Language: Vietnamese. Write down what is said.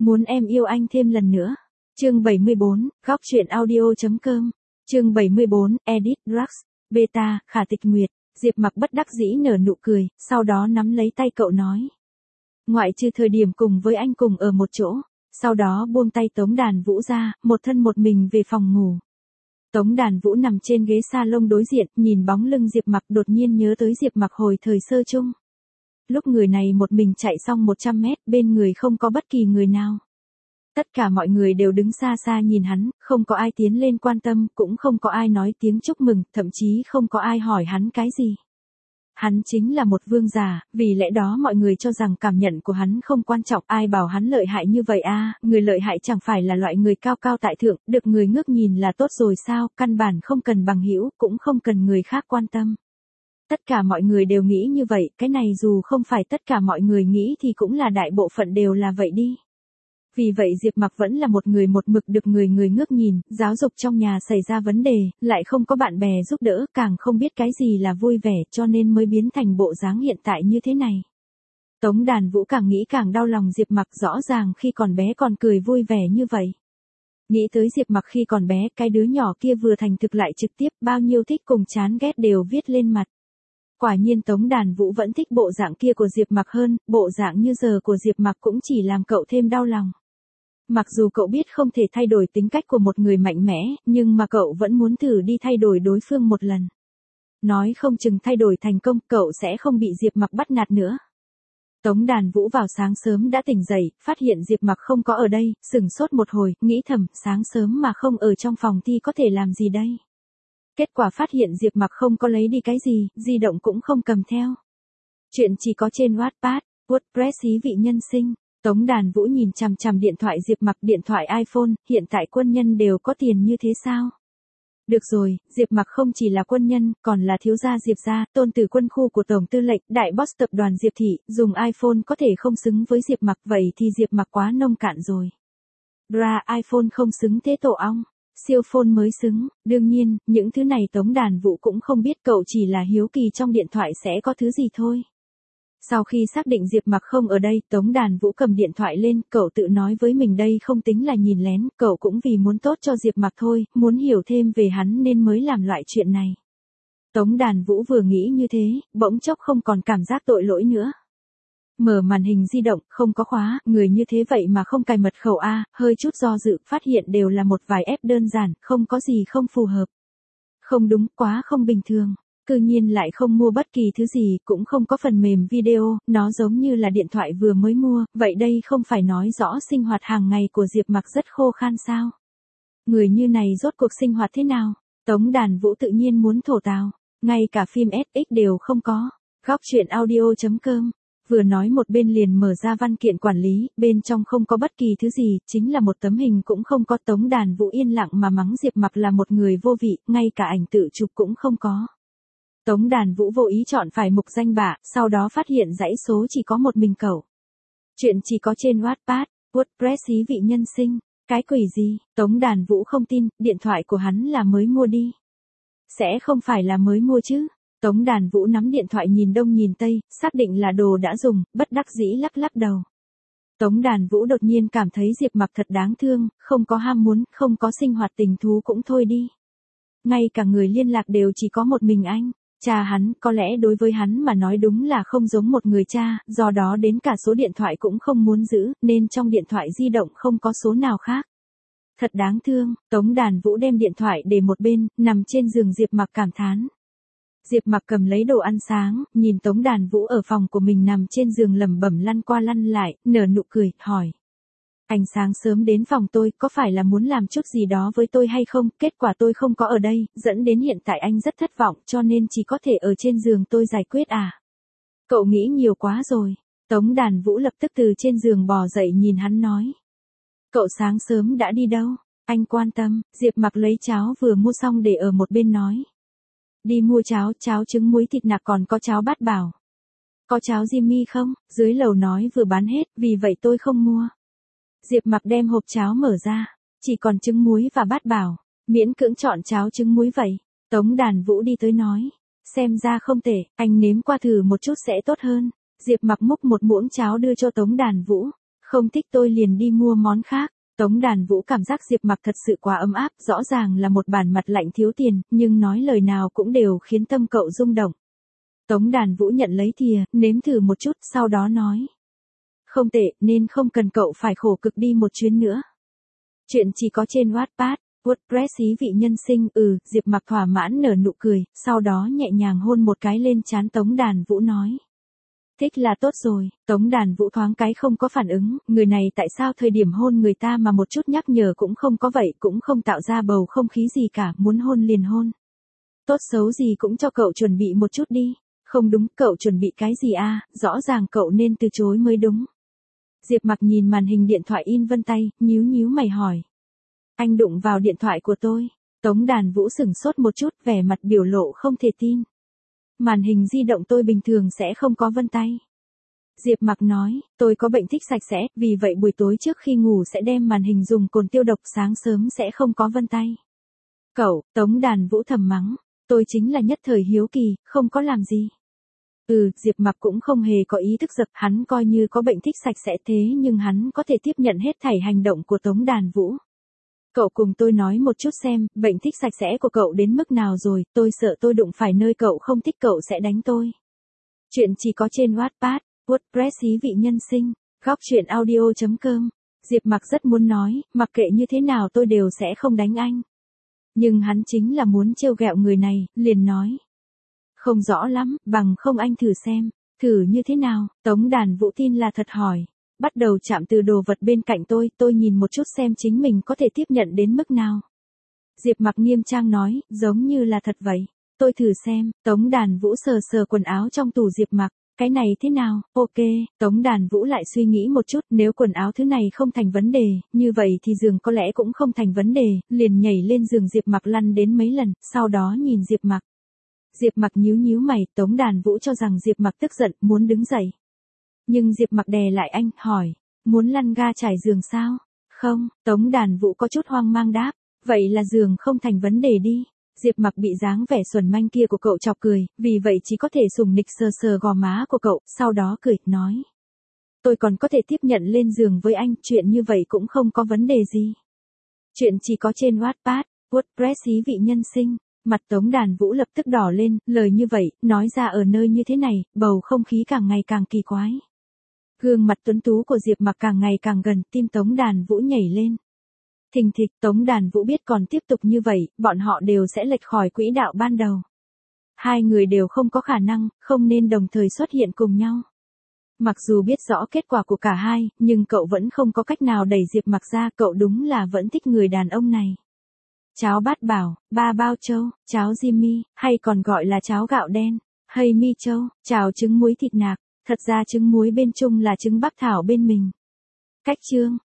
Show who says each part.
Speaker 1: Muốn em yêu anh thêm lần nữa. Chương 74, góc truyện audio.com. Chương 74, Edit Drax, Beta, Khả Tịch Nguyệt. Diệp Mặc bất đắc dĩ nở nụ cười, sau đó nắm lấy tay cậu nói. Ngoại trừ thời điểm cùng với anh cùng ở một chỗ, sau đó buông tay Tống Đàn Vũ ra, một thân một mình về phòng ngủ. Tống Đàn Vũ nằm trên ghế salon đối diện, nhìn bóng lưng Diệp Mặc đột nhiên nhớ tới Diệp Mặc hồi thời sơ chung. Lúc người này một mình chạy xong 100 mét, bên người không có bất kỳ người nào. Tất cả mọi người đều đứng xa xa nhìn hắn, không có ai tiến lên quan tâm, cũng không có ai nói tiếng chúc mừng, thậm chí không có ai hỏi hắn cái gì. Hắn chính là một vương giả, vì lẽ đó mọi người cho rằng cảm nhận của hắn không quan trọng, ai bảo hắn lợi hại như vậy a, người lợi hại chẳng phải là loại người cao cao tại thượng, được người ngước nhìn là tốt rồi sao, căn bản không cần bằng hữu, cũng không cần người khác quan tâm. Tất cả mọi người đều nghĩ như vậy, cái này dù không phải tất cả mọi người nghĩ thì cũng là đại bộ phận đều là vậy đi. Vì vậy Diệp Mặc vẫn là một người một mực được người ngước nhìn, giáo dục trong nhà xảy ra vấn đề, lại không có bạn bè giúp đỡ, càng không biết cái gì là vui vẻ cho nên mới biến thành bộ dáng hiện tại như thế này. Tống Đàn Vũ càng nghĩ càng đau lòng Diệp Mặc, rõ ràng khi còn bé còn cười vui vẻ như vậy. Nghĩ tới Diệp Mặc khi còn bé, cái đứa nhỏ kia vừa thành thực lại trực tiếp, bao nhiêu thích cùng chán ghét đều viết lên mặt. Quả nhiên Tống Đàn Vũ vẫn thích bộ dạng kia của Diệp Mặc hơn, bộ dạng như giờ của Diệp Mặc cũng chỉ làm cậu thêm đau lòng. Mặc dù cậu biết không thể thay đổi tính cách của một người mạnh mẽ, nhưng mà cậu vẫn muốn thử đi thay đổi đối phương một lần. Nói không chừng thay đổi thành công, cậu sẽ không bị Diệp Mặc bắt nạt nữa. Tống Đàn Vũ vào sáng sớm đã tỉnh dậy, phát hiện Diệp Mặc không có ở đây, sửng sốt một hồi, nghĩ thầm, sáng sớm mà không ở trong phòng thì có thể làm gì đây? Kết quả phát hiện Diệp Mặc không có lấy đi cái gì, di động cũng không cầm theo. Chuyện chỉ có trên Wattpad, WordPress ý vị nhân sinh. Tống Đàn Vũ nhìn chằm chằm điện thoại Diệp Mặc, điện thoại iPhone, hiện tại quân nhân đều có tiền như thế sao? Được rồi, Diệp Mặc không chỉ là quân nhân, còn là thiếu gia Diệp gia, tôn tử quân khu của tổng tư lệnh, đại boss tập đoàn Diệp thị, dùng iPhone có thể không xứng với Diệp Mặc, vậy thì Diệp Mặc quá nông cạn rồi. Ra iPhone không xứng thế tổ ong, siêu phone mới xứng, đương nhiên, những thứ này Tống Đàn Vũ cũng không biết, cậu chỉ là hiếu kỳ trong điện thoại sẽ có thứ gì thôi. Sau khi xác định Diệp Mặc không ở đây, Tống Đàn Vũ cầm điện thoại lên, cậu tự nói với mình đây không tính là nhìn lén, cậu cũng vì muốn tốt cho Diệp Mặc thôi, muốn hiểu thêm về hắn nên mới làm loại chuyện này. Tống Đàn Vũ vừa nghĩ như thế, bỗng chốc không còn cảm giác tội lỗi nữa. Mở màn hình di động, không có khóa, người như thế vậy mà không cài mật khẩu a, hơi chút do dự, phát hiện đều là một vài app đơn giản, không có gì không phù hợp. Không đúng, quá không bình thường. Cư nhiên lại không mua bất kỳ thứ gì, cũng không có phần mềm video, nó giống như là điện thoại vừa mới mua, vậy đây không phải nói rõ sinh hoạt hàng ngày của Diệp Mặc rất khô khan sao? Người như này rốt cuộc sinh hoạt thế nào? Tống Đàn Vũ tự nhiên muốn thổ tào, ngay cả phim SX đều không có. Góc truyện audio.com. Vừa nói một bên liền mở ra văn kiện quản lý, bên trong không có bất kỳ thứ gì, chính là một tấm hình cũng không có. Tống Đàn Vũ yên lặng mà mắng Diệp Mặc là một người vô vị, ngay cả ảnh tự chụp cũng không có. Tống Đàn Vũ vô ý chọn phải mục danh bạ, sau đó phát hiện dãy số chỉ có một mình cậu. Chuyện chỉ có trên Wattpad, WordPress ý vị nhân sinh. Cái quỷ gì? Tống Đàn Vũ không tin, điện thoại của hắn là mới mua đi. Sẽ không phải là mới mua chứ? Tống Đàn Vũ nắm điện thoại nhìn đông nhìn tây, xác định là đồ đã dùng, bất đắc dĩ lắc lắc đầu. Tống Đàn Vũ đột nhiên cảm thấy Diệp Mặc thật đáng thương, không có ham muốn, không có sinh hoạt tình thú cũng thôi đi. Ngay cả người liên lạc đều chỉ có một mình anh. Cha hắn, có lẽ đối với hắn mà nói đúng là không giống một người cha, do đó đến cả số điện thoại cũng không muốn giữ, nên trong điện thoại di động không có số nào khác. Thật đáng thương, Tống Đàn Vũ đem điện thoại để một bên, nằm trên giường Diệp Mặc cảm thán. Diệp Mặc cầm lấy đồ ăn sáng, nhìn Tống Đàn Vũ ở phòng của mình nằm trên giường lẩm bẩm lăn qua lăn lại, nở nụ cười, hỏi. Anh sáng sớm đến phòng tôi, có phải là muốn làm chút gì đó với tôi hay không? Kết quả tôi không có ở đây, dẫn đến hiện tại anh rất thất vọng, cho nên chỉ có thể ở trên giường tôi giải quyết à? Cậu nghĩ nhiều quá rồi. Tống Đàn Vũ lập tức từ trên giường bò dậy nhìn hắn nói. Cậu sáng sớm đã đi đâu? Anh quan tâm. Diệp Mặc lấy cháo vừa mua xong để ở một bên nói. Đi mua cháo, cháo trứng muối thịt nạc, còn có cháo bát bảo. Có cháo Jimmy không? Dưới lầu nói vừa bán hết, vì vậy tôi không mua. Diệp Mặc đem hộp cháo mở ra, chỉ còn trứng muối và bát bảo, miễn cưỡng chọn cháo trứng muối vậy. Tống Đàn Vũ đi tới nói, xem ra không tệ, anh nếm qua thử một chút sẽ tốt hơn. Diệp Mặc múc một muỗng cháo đưa cho Tống Đàn Vũ, Không thích tôi liền đi mua món khác. Tống Đàn Vũ cảm giác Diệp Mặc thật sự quá ấm áp, rõ ràng là một bản mặt lạnh thiếu tiền, nhưng nói lời nào cũng đều khiến tâm cậu rung động. Tống Đàn Vũ nhận lấy thìa, nếm thử một chút, sau đó nói. Không tệ, nên không cần cậu phải khổ cực đi một chuyến nữa. Chuyện chỉ có trên Wattpad, WordPress ý vị nhân sinh. Diệp Mặc thỏa mãn nở nụ cười, sau đó nhẹ nhàng hôn một cái lên trán Tống Đàn Vũ nói. Thích là tốt rồi. Tống Đàn Vũ thoáng cái không có phản ứng, người này tại sao thời điểm hôn người ta mà một chút nhắc nhở cũng không có vậy, cũng không tạo ra bầu không khí gì cả, muốn hôn liền hôn. Tốt xấu gì cũng cho cậu chuẩn bị một chút đi. Không đúng, cậu chuẩn bị cái gì à, rõ ràng cậu nên từ chối mới đúng. Diệp Mặc nhìn màn hình điện thoại in vân tay, nhíu nhíu mày hỏi. Anh đụng vào điện thoại của tôi. Tống Đàn Vũ sửng sốt một chút, vẻ mặt biểu lộ không thể tin. Màn hình di động tôi bình thường sẽ không có vân tay. Diệp Mặc nói, tôi có bệnh thích sạch sẽ, vì vậy buổi tối trước khi ngủ sẽ đem màn hình dùng cồn tiêu độc, sáng sớm sẽ không có vân tay. Cậu, Tống Đàn Vũ thầm mắng, tôi chính là nhất thời hiếu kỳ, không có làm gì. Diệp Mặc cũng không hề có ý thức giật, hắn coi như có bệnh thích sạch sẽ thế nhưng hắn có thể tiếp nhận hết thảy hành động của Tống Đàn Vũ. Cậu cùng tôi nói một chút xem, bệnh thích sạch sẽ của cậu đến mức nào rồi, tôi sợ tôi đụng phải nơi cậu không thích cậu sẽ đánh tôi. Chuyện chỉ có trên Wattpad, WordPress ý vị nhân sinh, góc truyện audio.com. Diệp Mặc rất muốn nói, mặc kệ như thế nào tôi đều sẽ không đánh anh. Nhưng hắn chính là muốn trêu ghẹo người này, liền nói. Không rõ lắm, bằng không anh thử xem. Thử như thế nào? Tống Đàn Vũ tin là thật hỏi. Bắt đầu chạm từ đồ vật bên cạnh tôi nhìn một chút xem chính mình có thể tiếp nhận đến mức nào. Diệp Mặc nghiêm trang nói, giống như là thật vậy. Tôi thử xem. Tống Đàn Vũ sờ sờ quần áo trong tủ Diệp Mặc. Cái này thế nào? Ok. Tống Đàn Vũ lại suy nghĩ một chút, nếu quần áo thứ này không thành vấn đề, như vậy thì giường có lẽ cũng không thành vấn đề, liền nhảy lên giường Diệp Mặc lăn đến mấy lần, sau đó nhìn Diệp Mặc. Diệp Mặc nhíu nhíu mày, Tống Đàn Vũ cho rằng Diệp Mặc tức giận, muốn đứng dậy. Nhưng Diệp Mặc đè lại anh, hỏi, muốn lăn ga trải giường sao? Không, Tống Đàn Vũ có chút hoang mang đáp, vậy là giường không thành vấn đề đi. Diệp Mặc bị dáng vẻ xuẩn manh kia của cậu chọc cười, vì vậy chỉ có thể sùng nịch sờ sờ gò má của cậu, sau đó cười, nói. Tôi còn có thể tiếp nhận lên giường với anh, chuyện như vậy cũng không có vấn đề gì. Chuyện chỉ có trên Wattpad, WordPress ý vị nhân sinh. Mặt Tống Đàn Vũ lập tức đỏ lên, lời như vậy, nói ra ở nơi như thế này, bầu không khí càng ngày càng kỳ quái. Gương mặt tuấn tú của Diệp Mặc càng ngày càng gần, tim Tống Đàn Vũ nhảy lên. Thình thịch, Tống Đàn Vũ biết còn tiếp tục như vậy, bọn họ đều sẽ lệch khỏi quỹ đạo ban đầu. Hai người đều không có khả năng, không nên đồng thời xuất hiện cùng nhau. Mặc dù biết rõ kết quả của cả hai, nhưng cậu vẫn không có cách nào đẩy Diệp Mặc ra, cậu đúng là vẫn thích người đàn ông này. Cháo bát bảo, ba bao châu, cháo Jimmy, hay còn gọi là cháo gạo đen, hay mi châu, cháo trứng muối thịt nạc, thật ra trứng muối bên Trung là trứng bắc thảo bên mình. Cách chương,